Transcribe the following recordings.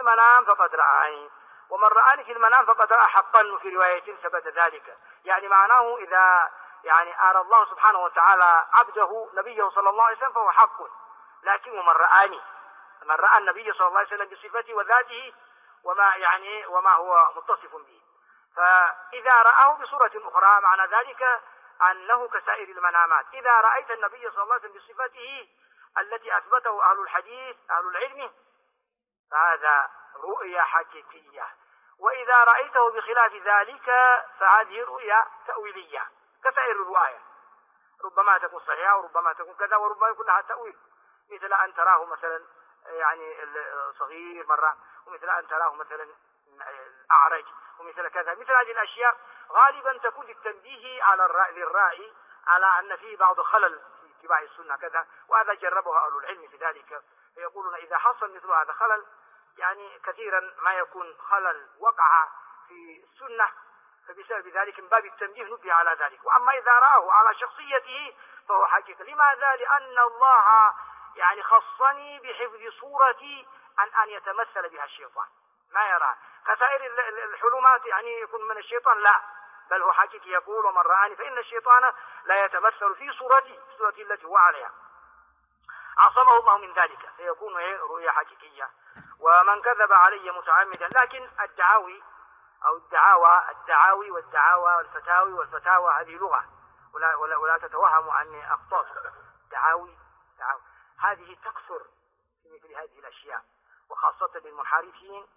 المنام فقد رآني، ومن رآني في المنام فقد رأى حقا. وفي رواية ثبت ذلك. يعني معناه إذا يعني أرى الله سبحانه وتعالى عبده نبيه صلى الله عليه وسلم فهو حق. لكن ومن رآني، من رأى النبي صلى الله عليه وسلم بصفته وذاته وما هو متصف به، فإذا رآه بصورة أخرى معنى ذلك أنه كسائر المنامات. إذا رأيت النبي صلى الله عليه وسلم بصفته التي أثبته أهل الحديث أهل العلم فهذا رؤيا حقيقية. وإذا رأيته بخلاف ذلك فهذه رؤيا تأويلية كسائر الرؤايا، ربما تكون صحيحة وربما تكون كذا وربما يكون لها تأويل، مثل أن تراه مثلا يعني صغير مرة، ومثل أن تراه مثلا أعرج، ومثل كذا. مثل هذه الأشياء غالبا تكون للتنبيه على للرائي على أن فيه بعض خلل في اتباع السنة كذا، وهذا جربه أهل العلم في ذلك، فيقولون إذا حصل مثل هذا خلل، يعني كثيرا ما يكون خلل وقع في السنة، فبسبب ذلك من باب التنبيه نبه على ذلك. وأما إذا رآه على شخصيته فهو حقيقة. لماذا؟ لأن الله يعني خصني بحفظ صورتي عن أن يتمثل بها الشيطان، ما يرى كسائر الحلمات يعني يكون من الشيطان، لا، بل هو حقيقي يقول ومن رآني فإن الشيطان لا يتمثل في صورتي التي هو عليها، عصمه الله من ذلك، فيكون رؤيا حقيقية. ومن كذب علي متعمدا، لكن الدعاوي أو الدعاوي والفتاوى هذه لغة، ولا تتوهموا أني أخطأت. دعاوي هذه تكثر في مثل هذه الأشياء، وخاصة للمنحرفين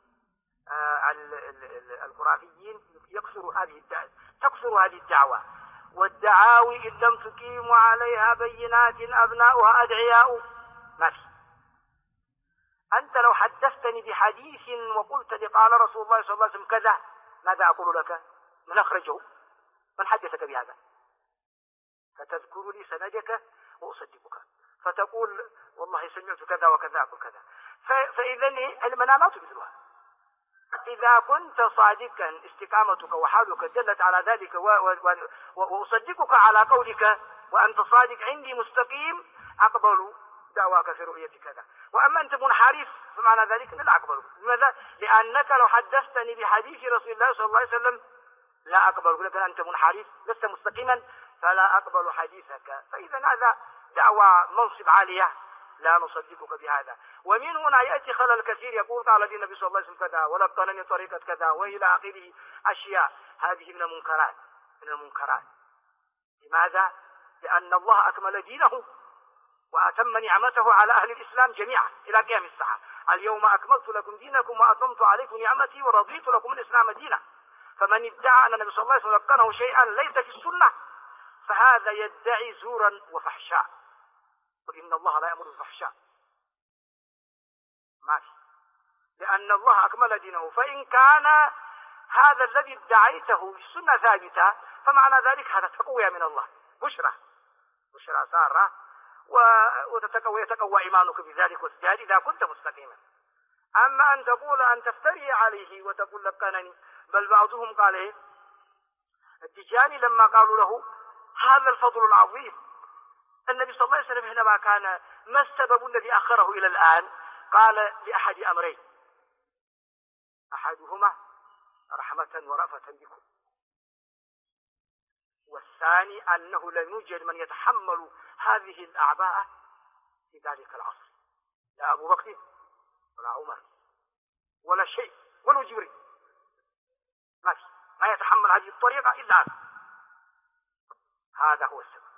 الخرافيين تكثر هذه الدعوة. والدعاوي إن لم تقيموا عليها بينات أبناؤها أدعياء. ما في. أنت لو حدثتني بحديث وقلت لي قال رسول الله صلى الله عليه وسلم كذا، ماذا أقول لك؟ من أخرجه؟ من حدثك بهذا؟ فتذكر لي سندك وأصدقك، فتقول والله سمعت كذا وكذا أقول كذا. فإذا المنامات مثلها. إذا كنت صادقا استقامتك وحالك دلت على ذلك وأصدقك على قولك وأنت صادق عندي مستقيم، أقبل دعواك في رؤية كذا. وأما أنت منحرف فمعنى ذلك لا أقبله. لماذا؟ لأنك لو حدثتني بحديث رسول الله صلى الله عليه وسلم لا أقبله، لكن أنت منحرف لست مستقيما فلا أقبل حديثك. فإذا هذا دعوى منصب عالية لا نصدقك بهذا. ومن هنا يأتي خلل كثير، يقول قال لي النبي صلى الله عليه وسلم كذا ولقنني طريقة كذا وإلى آخره أشياء. هذه من المنكرات. لماذا؟ لأن الله أكمل دينه وأتم نعمته على أهل الإسلام جميعا إلى قيام الساعة. اليوم أكملت لكم دينكم وأتممت عليكم نعمتي ورضيت لكم الإسلام دينا. فمن ادعى أن النبي صلى الله عليه وسلم لقنه شيئا ليس في السنة فهذا يدعي زورا وفحشاء، وإن الله لا يأمر بالفحشاء. ما في، لأن الله أكمل دينه. فإن كان هذا الذي ادعيته السنة ثابتة فمعنى ذلك هذا تقوية من الله، بشرى سارة، ويتقوى إيمانك بذلك وازداد إذا كنت مستقيما. أما أن تقول أن تفتري عليه وتقول لقنني، بل بعضهم قال إيه؟ التجاني لما قالوا له هذا الفضل العظيم، النبي صلى الله عليه وسلم حينما كان ما السبب الذي أخره إلى الآن؟ قال لأحد أمرين، أحدهما رحمة ورأفة بكم، والثاني أنه لم يوجد من يتحمل هذه الأعباء في ذلك العصر، لا أبو بكر ولا عمر ولا شيء ولا جبريل، ما يتحمل هذه الطريقة إلا هذا. هذا هو السبب.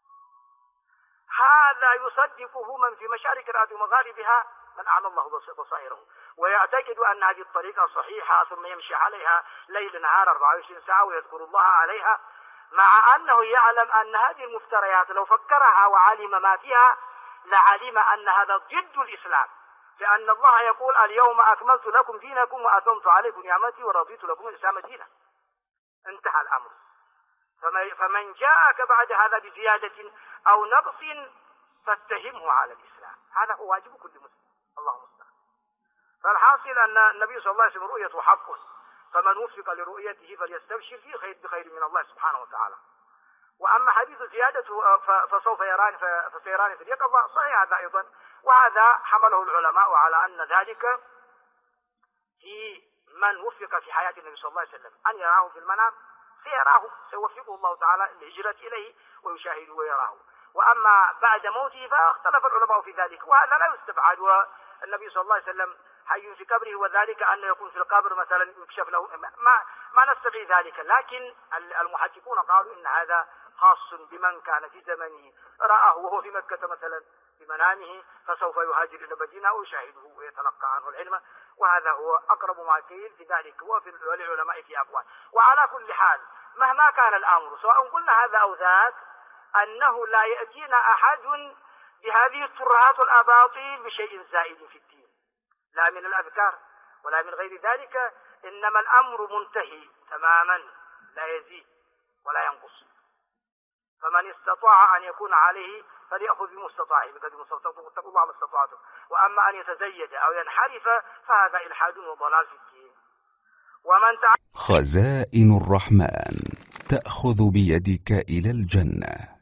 هذا يصدقه من في مشارق الأرض ومغاربها من أعمى الله بصائره ويعتقد أن هذه الطريقة صحيحة، ثم يمشي عليها ليل نهار 24 ساعة ويذكر الله عليها، مع أنه يعلم أن هذه المفتريات لو فكرها وعلم ما فيها لعلم أن هذا ضد الإسلام، لأن الله يقول اليوم أكملت لكم دينكم وأتممت عليكم نعمتي ورضيت لكم الإسلام دينا. انتهى الأمر. فمن جاءك بعد هذا بزيادة أو نقص فاتهمه على الإسلام، هذا هو واجب كل مسلم. اللهم المستعان. فالحاصل أن النبي صلى الله عليه وسلم رؤيته حق، فمن وفق لرؤيته فليستبشر فيه بخير من الله سبحانه وتعالى. وأما حديث زيادته فسيران في اليقظة صحيح هذا أيضا، وهذا حمله العلماء على أن ذلك في من وفق في حياة النبي صلى الله عليه وسلم أن يراه في المنام سيراه، سيوفقه الله تعالى للهجرة إليه ويشاهده ويراه. وأما بعد موته فاختلف العلماء في ذلك، وهذا لا يستبعد. والنبي صلى الله عليه وسلم حي في قبره، وذلك أن يكون في القبر مثلا يكشف له، ما نستبعد ذلك، لكن المحققون قالوا إن هذا خاص بمن كان في زمنه رآه وهو في مكة مثلا في منامه، فسوف يهاجر إلى المدينة ويشاهده ويتلقى عنه العلم، وهذا هو أقرب ما قيل في ذلك، وفي العلماء في أقوال. وعلى كل حال مهما كان الأمر، سواء قلنا هذا أو ذاك، أنه لا يأتينا أحد بهذه الترهات والأباطيل بشيء زائد في الدين، لا من الأذكار ولا من غير ذلك، إنما الأمر منتهي تماما، لا يزيد ولا ينقص. فمن استطاع أن يكون عليه فليأخذ بمستطاعه، بقدر مستطاعته، واتقوا الله ما استطعتم. وأما أن يتزيد أو ينحرف فهذا إلحاد وضلال في الدين. خزائن الرحمن تأخذ بيدك إلى الجنة.